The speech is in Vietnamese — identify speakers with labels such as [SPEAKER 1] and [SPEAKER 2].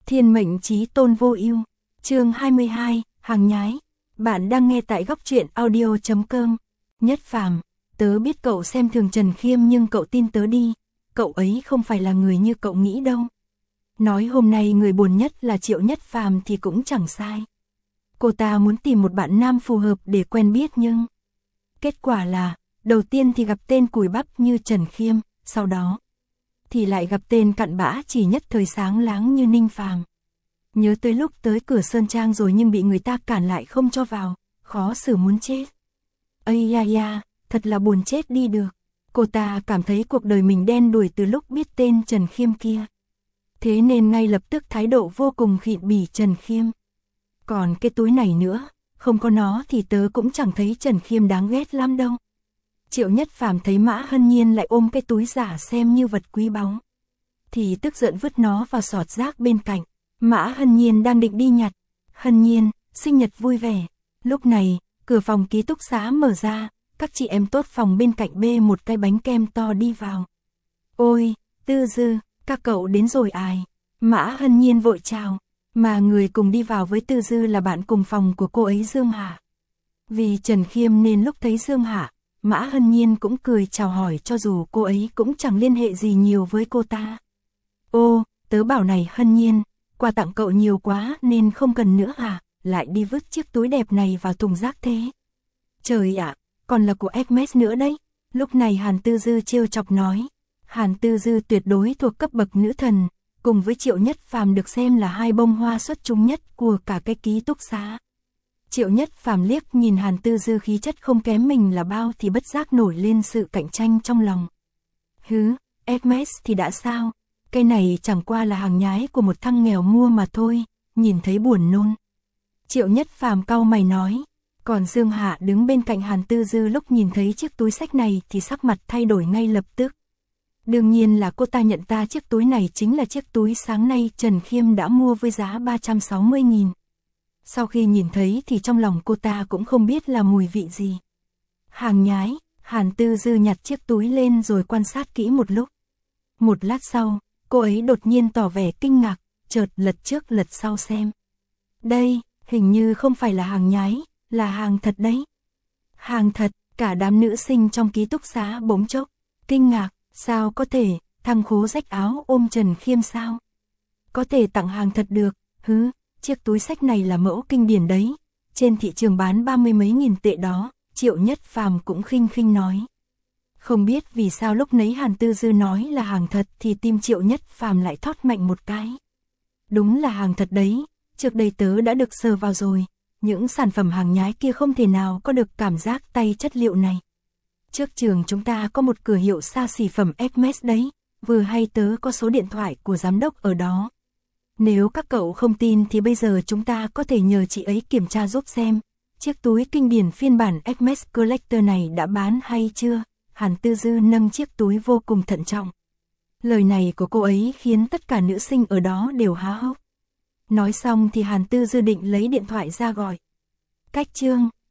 [SPEAKER 1] Thiên mệnh chí tôn vô ưu. Chương 22, hàng nhái. Bạn đang nghe tại góc truyện audio.com. Nhất Phàm, tớ biết cậu xem thường Trần Khiêm nhưng cậu tin tớ đi, cậu ấy không phải là người như cậu nghĩ đâu. Nói hôm nay người buồn nhất là Triệu Nhất Phàm thì cũng chẳng sai. Cô ta muốn tìm một bạn nam phù hợp để quen biết nhưng kết quả là, đầu tiên thì gặp tên cùi bắp như Trần Khiêm, sau đó thì lại gặp tên cặn bã chỉ nhất thời sáng láng như Ninh Phàm. Nhớ tới lúc tới cửa Sơn Trang rồi nhưng bị người ta cản lại không cho vào, khó xử muốn chết. Ây da da, thật là buồn chết đi được. Cô ta cảm thấy cuộc đời mình đen đủi từ lúc biết tên Trần Khiêm kia. Thế nên ngay lập tức thái độ vô cùng khịt bỉ Trần Khiêm. Còn cái túi này nữa, không có nó thì tớ cũng chẳng thấy Trần Khiêm đáng ghét lắm đâu. Triệu Nhất Phàm thấy Mã Hân Nhiên lại ôm cái túi giả xem như vật quý báu, thì tức giận vứt nó vào sọt rác bên cạnh. Mã Hân Nhiên đang định đi nhặt. Hân Nhiên, sinh nhật vui vẻ. Lúc này, cửa phòng ký túc xá mở ra, các chị em tốt phòng bên cạnh bê một cái bánh kem to đi vào. Ôi, Tư Dư, các cậu đến rồi ai? Mã Hân Nhiên vội chào, mà người cùng đi vào với Tư Dư là bạn cùng phòng của cô ấy Dương Hạ. Vì Trần Khiêm nên lúc thấy Dương Hạ, Mã Hân Nhiên cũng cười chào hỏi cho dù cô ấy cũng chẳng liên hệ gì nhiều với cô ta. Ô, tớ bảo này Hân Nhiên, quà tặng cậu nhiều quá nên không cần nữa à, lại đi vứt chiếc túi đẹp này vào thùng rác thế. Trời ạ, còn là của Hermes nữa đấy. Lúc này Hàn Tư Dư trêu chọc nói. Hàn Tư Dư tuyệt đối thuộc cấp bậc nữ thần, cùng với Triệu Nhất Phàm được xem là hai bông hoa xuất chúng nhất của cả cái ký túc xá. Triệu Nhất Phàm liếc nhìn Hàn Tư Dư khí chất không kém mình là bao thì bất giác nổi lên sự cạnh tranh trong lòng. Hứ, Hermes thì đã sao? Cái này chẳng qua là hàng nhái của một thằng nghèo mua mà thôi, nhìn thấy buồn nôn. Triệu Nhất Phàm cau mày nói. Còn Dương Hạ đứng bên cạnh Hàn Tư Dư lúc nhìn thấy chiếc túi xách này thì sắc mặt thay đổi ngay lập tức. Đương nhiên là cô ta nhận ra chiếc túi này chính là chiếc túi sáng nay Trần Khiêm đã mua với giá 360.000. Sau khi nhìn thấy thì trong lòng cô ta cũng không biết là mùi vị gì. Hàng nhái, Hàn Tư Dư nhặt chiếc túi lên rồi quan sát kỹ một lúc. Một lát sau, cô ấy đột nhiên tỏ vẻ kinh ngạc, chợt lật trước lật sau xem. Đây, hình như không phải là hàng nhái, là hàng thật đấy. Hàng thật, cả đám nữ sinh trong ký túc xá bỗng chốc kinh ngạc, sao có thể, thằng khố rách áo ôm Trần Khiêm sao? Có thể tặng hàng thật được, hứ, chiếc túi xách này là mẫu kinh điển đấy, trên thị trường bán 30 mấy nghìn tệ đó, Triệu Nhất Phàm cũng khinh khinh nói. Không biết vì sao lúc nấy Hàn Tư Dư nói là hàng thật thì tim Triệu Nhất Phàm lại thót mạnh một cái. Đúng là hàng thật đấy, trước đây tớ đã được sờ vào rồi, những sản phẩm hàng nhái kia không thể nào có được cảm giác tay chất liệu này. Trước trường chúng ta có một cửa hiệu xa xỉ phẩm Hermes đấy, vừa hay tớ có số điện thoại của giám đốc ở đó. Nếu các cậu không tin thì bây giờ chúng ta có thể nhờ chị ấy kiểm tra giúp xem, chiếc túi kinh điển phiên bản Hermes Collector này đã bán hay chưa. Hàn Tư Dư nâng chiếc túi vô cùng thận trọng. Lời này của cô ấy khiến tất cả nữ sinh ở đó đều há hốc. Nói xong thì Hàn Tư Dư định lấy điện thoại ra gọi. Cách chương,